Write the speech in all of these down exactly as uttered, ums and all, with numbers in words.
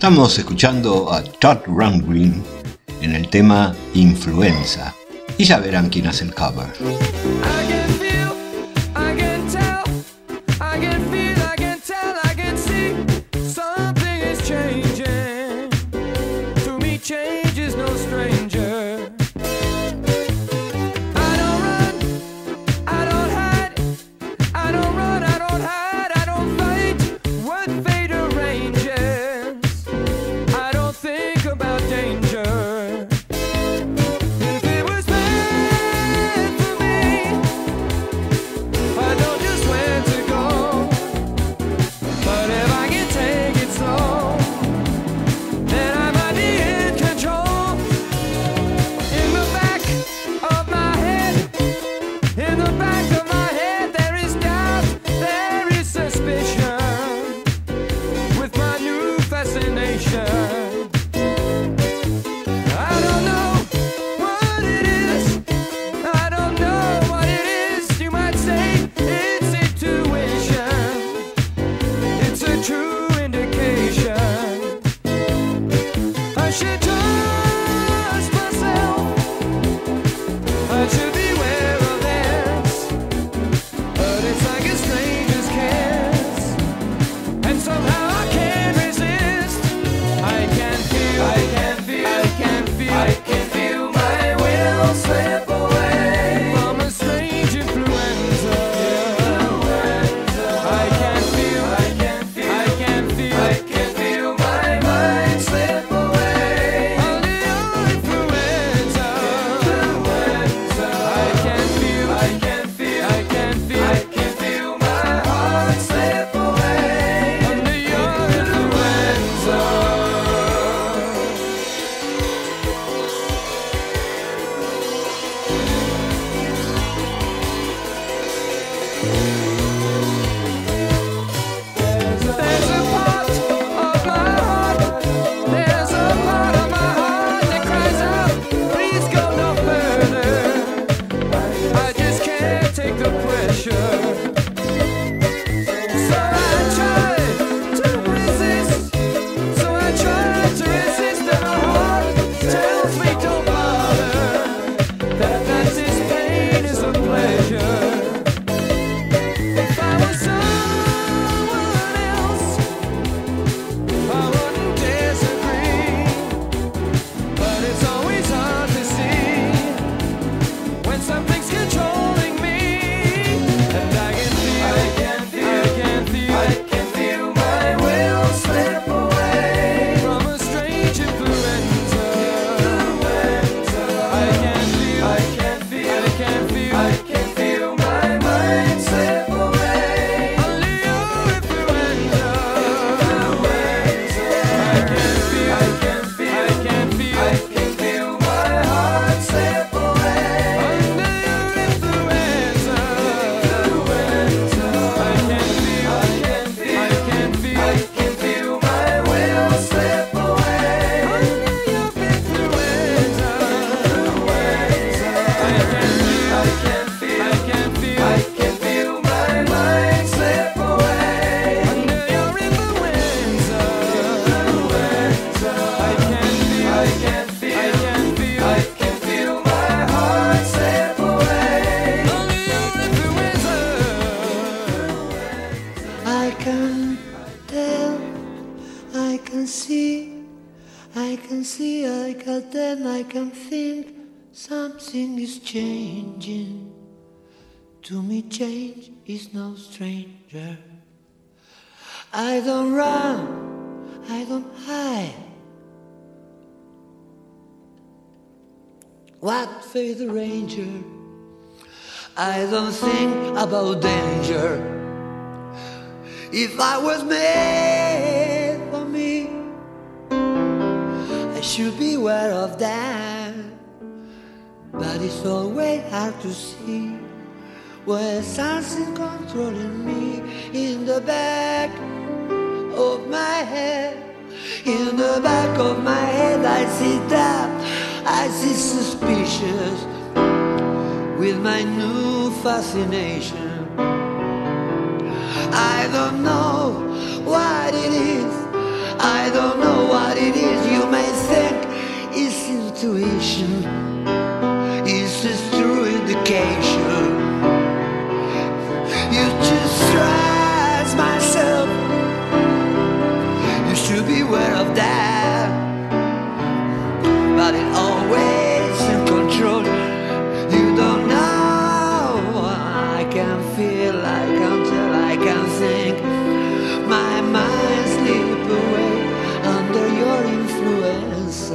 Estamos escuchando a Todd Rundgren en el tema Influenza y ya verán quién hace el cover. Something is changing. To me, change is no stranger. I don't run, I don't hide. What for the ranger? I don't think about danger. If I was made for me, I should be aware of that. But it's always hard to see when something controlling me. In the back of my head, in the back of my head, I see doubt, I see suspicious. With my new fascination, I don't know what it is, I don't know education is a true indication. You just stress myself. You should be aware of that. But it always in control. You don't know. I can feel, I can tell, I can think. My mind slip away under your influence.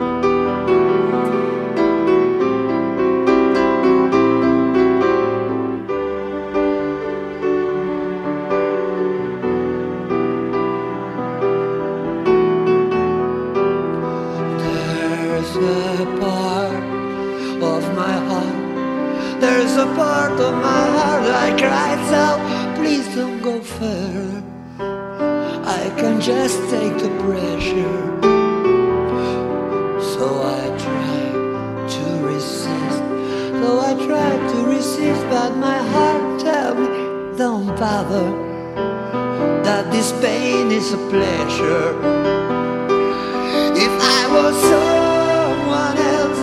There's a part of my heart, there's a part of my heart that cries out, please don't go further. I can just take the pressure. So I try to resist, so I try to resist, but my heart tells me, don't bother, that this pain is a pleasure. If I was someone else,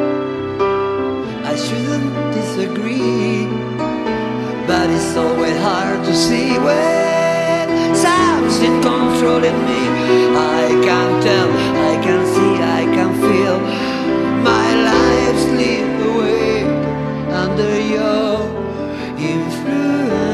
I shouldn't disagree, but it's always hard to see when something controlling me. I can tell, I can see, I can feel my life slip away under your influence.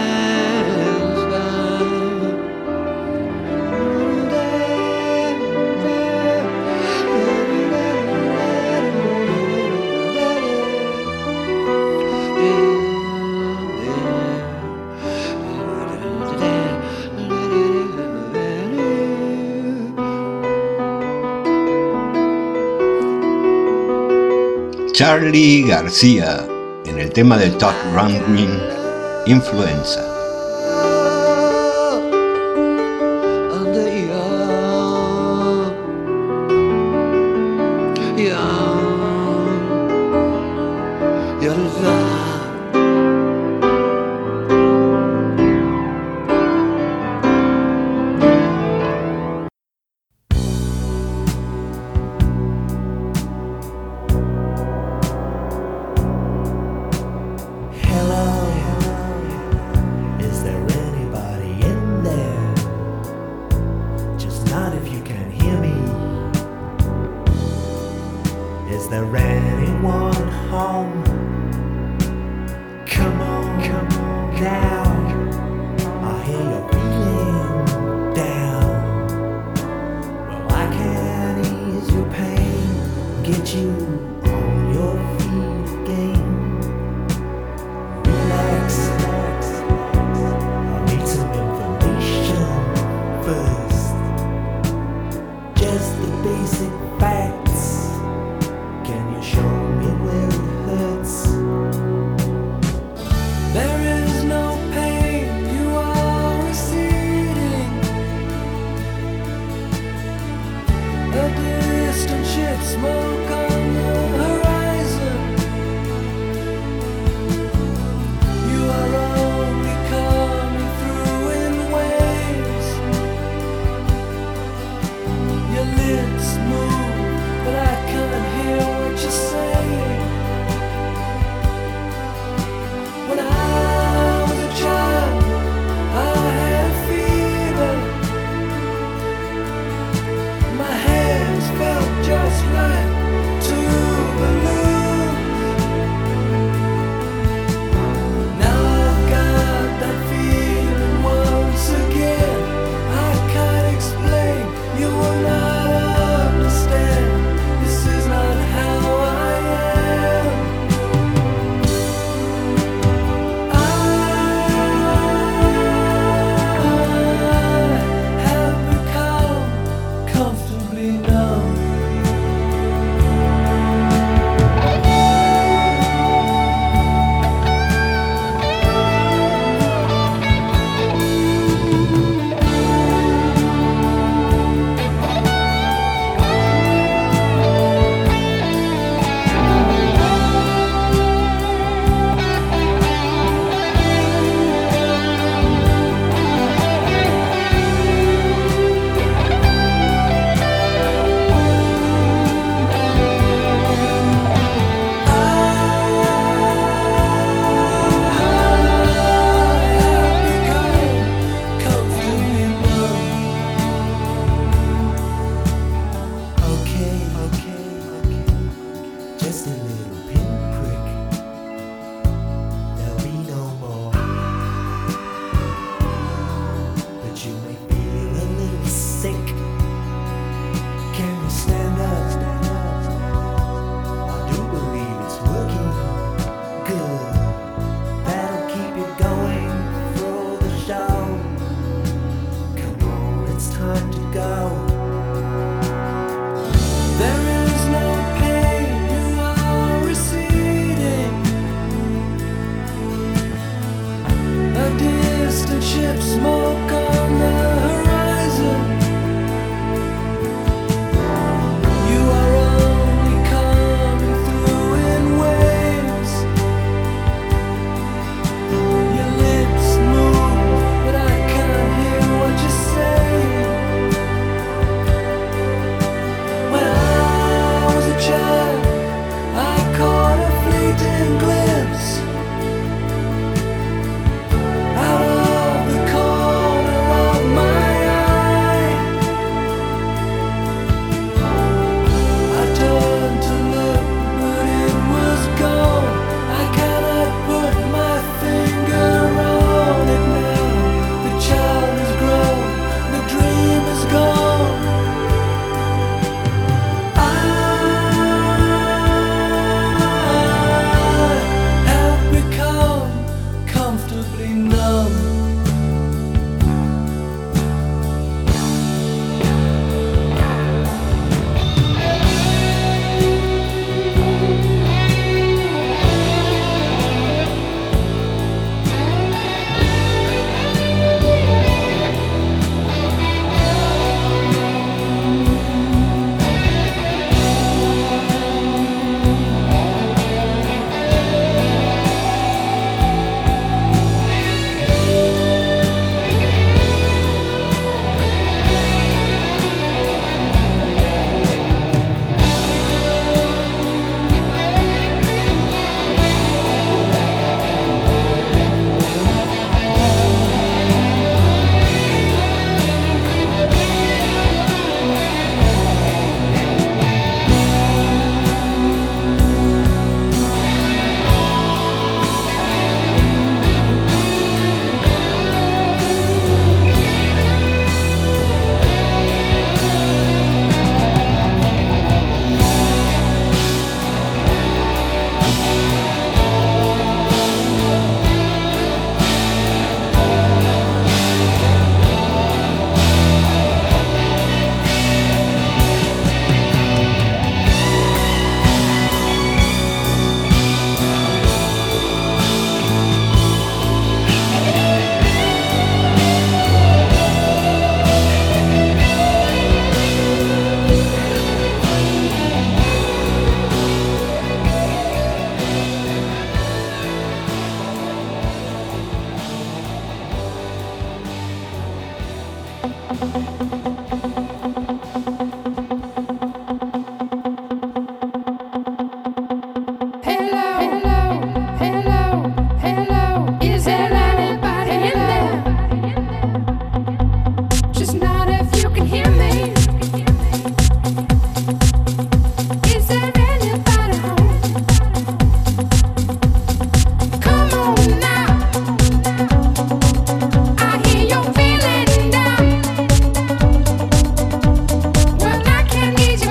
Charly García en el tema de Todd Rundgren, Influenza. There is no pain. totally numb. Feeling down. Well, I can't need you.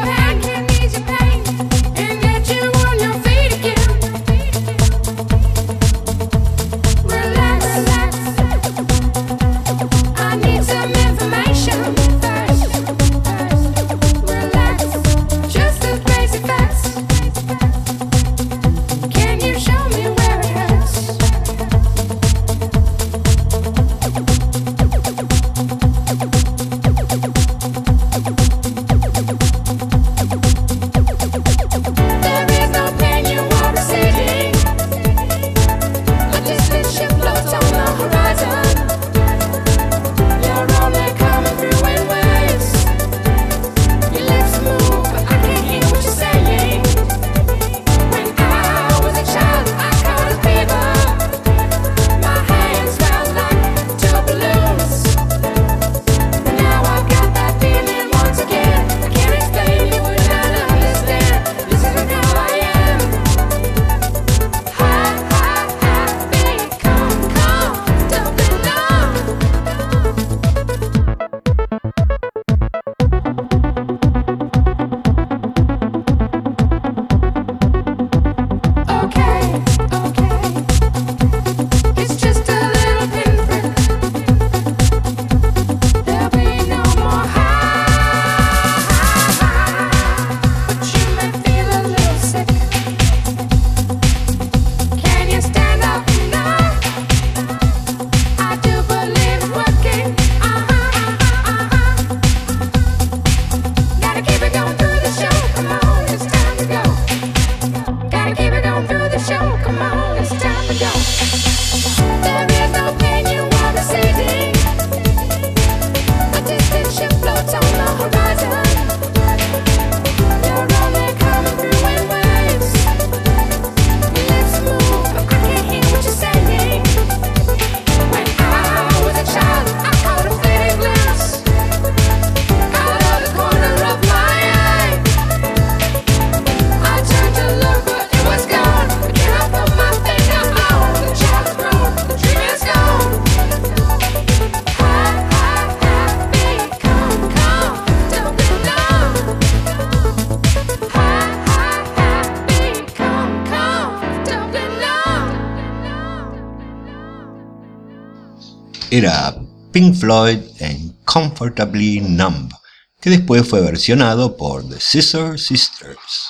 era Pink Floyd en Comfortably Numb, que después fue versionado por The Scissor Sisters.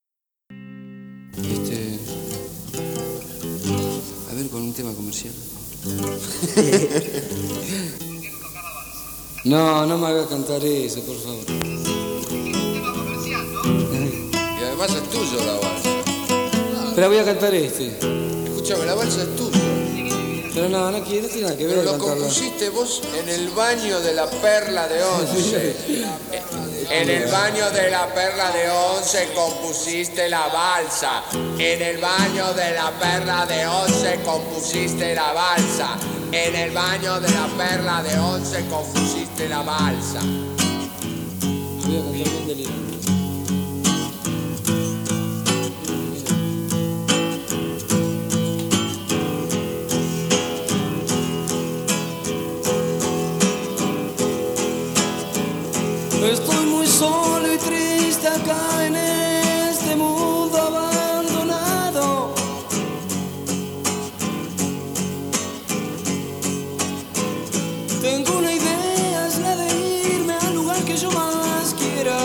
Este, a ver, con un tema comercial. No, no me hagas cantar eso, por favor. Un tema comercial, ¿no? Y además es tuyo la balsa. Pero voy a cantar este. Escúchame, la balsa es tuya. Pero no, no quiero, no tiene nada que ver. Pero lo cantarla. compusiste vos en el baño de la Perla de Once. En el baño de la Perla de Once compusiste la balsa. En el baño de la Perla de Once compusiste la balsa. En el baño de la Perla de Once compusiste la balsa. Voy a cantar bien delirante. Estoy muy solo y triste acá en este mundo abandonado. Tengo una idea, es la de irme al lugar que yo más quiera.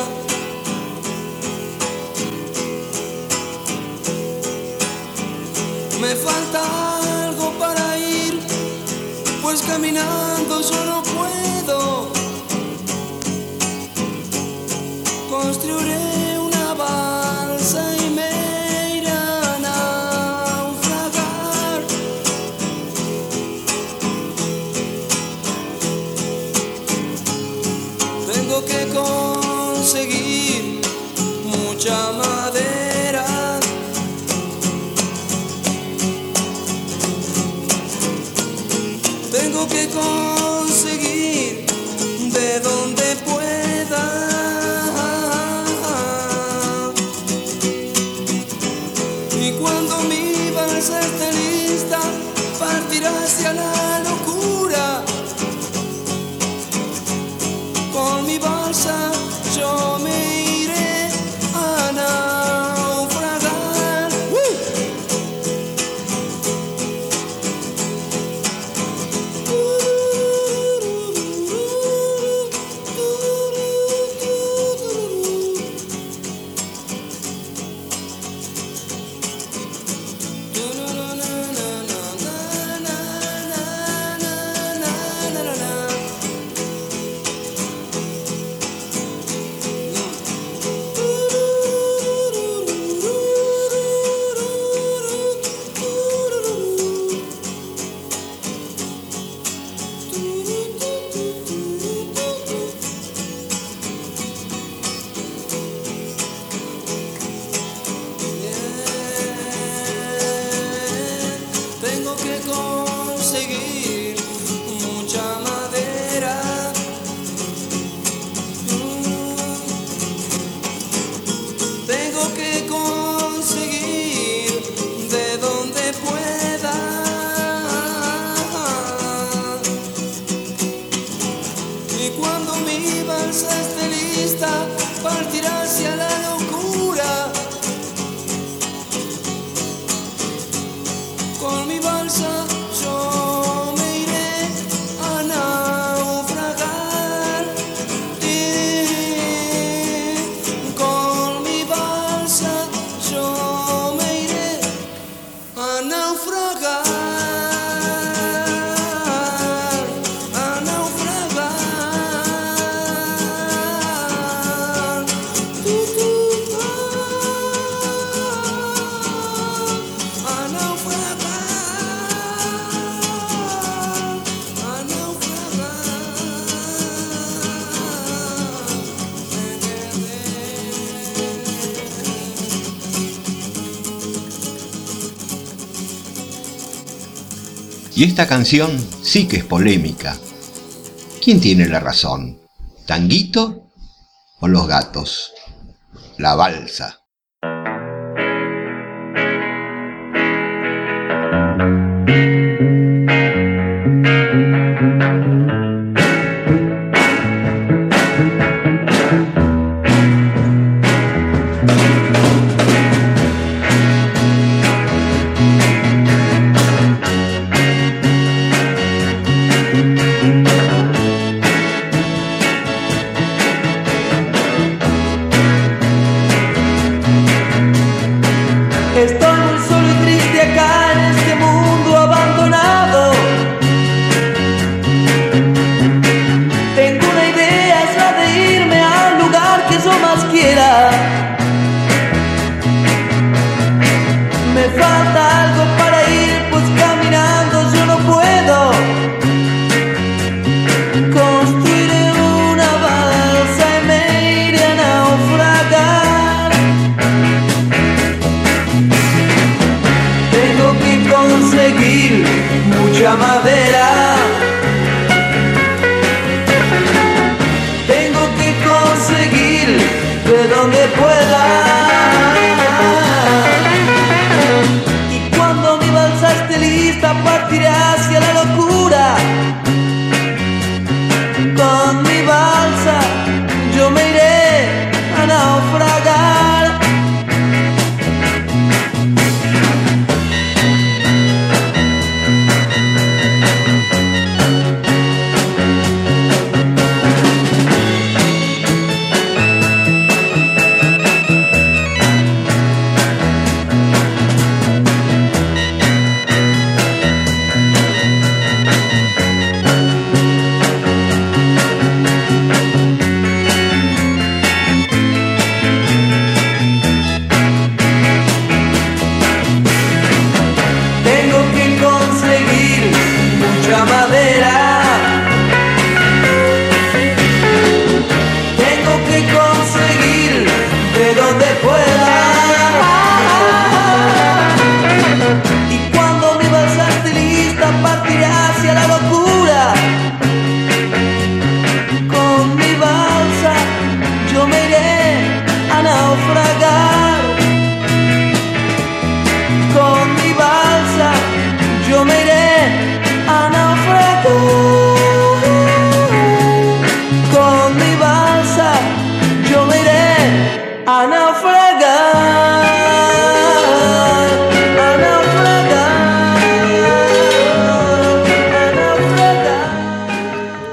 Me falta algo para ir, pues caminando yo no puedo. Construiré una balsa y me iré a naufragar. Tengo que conseguir mucha madera. Tengo que conseguir de donde pueda. Esté lista, partirá hacia la locura. Con mi balsa yo me iré a naufragar. ¡Uh! Tengo que conseguir mucha madera. Tengo que conseguir de donde pueda. Y cuando mi balsa esté lista, partirá hacia la locura. Con mi balsa yo me iré a naufragar. Y con mi balsa yo me iré a naufragar. A naufragar. Tu, tu, ah, a naufragar. Y esta canción sí que es polémica. ¿Quién tiene la razón? ¿Tanguito o los gatos? La balsa.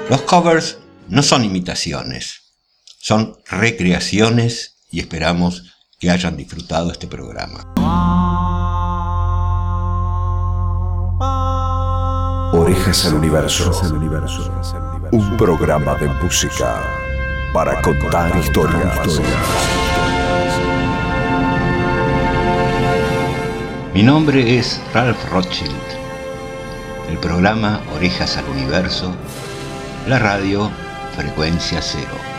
Los covers no son imitaciones, son recreaciones y esperamos que hayan disfrutado este programa. Orejas al Universo, un programa de música para contar historias. Mi nombre es Ralph Rothschild. El programa Orejas al Universo, la radio Frecuencia Cero.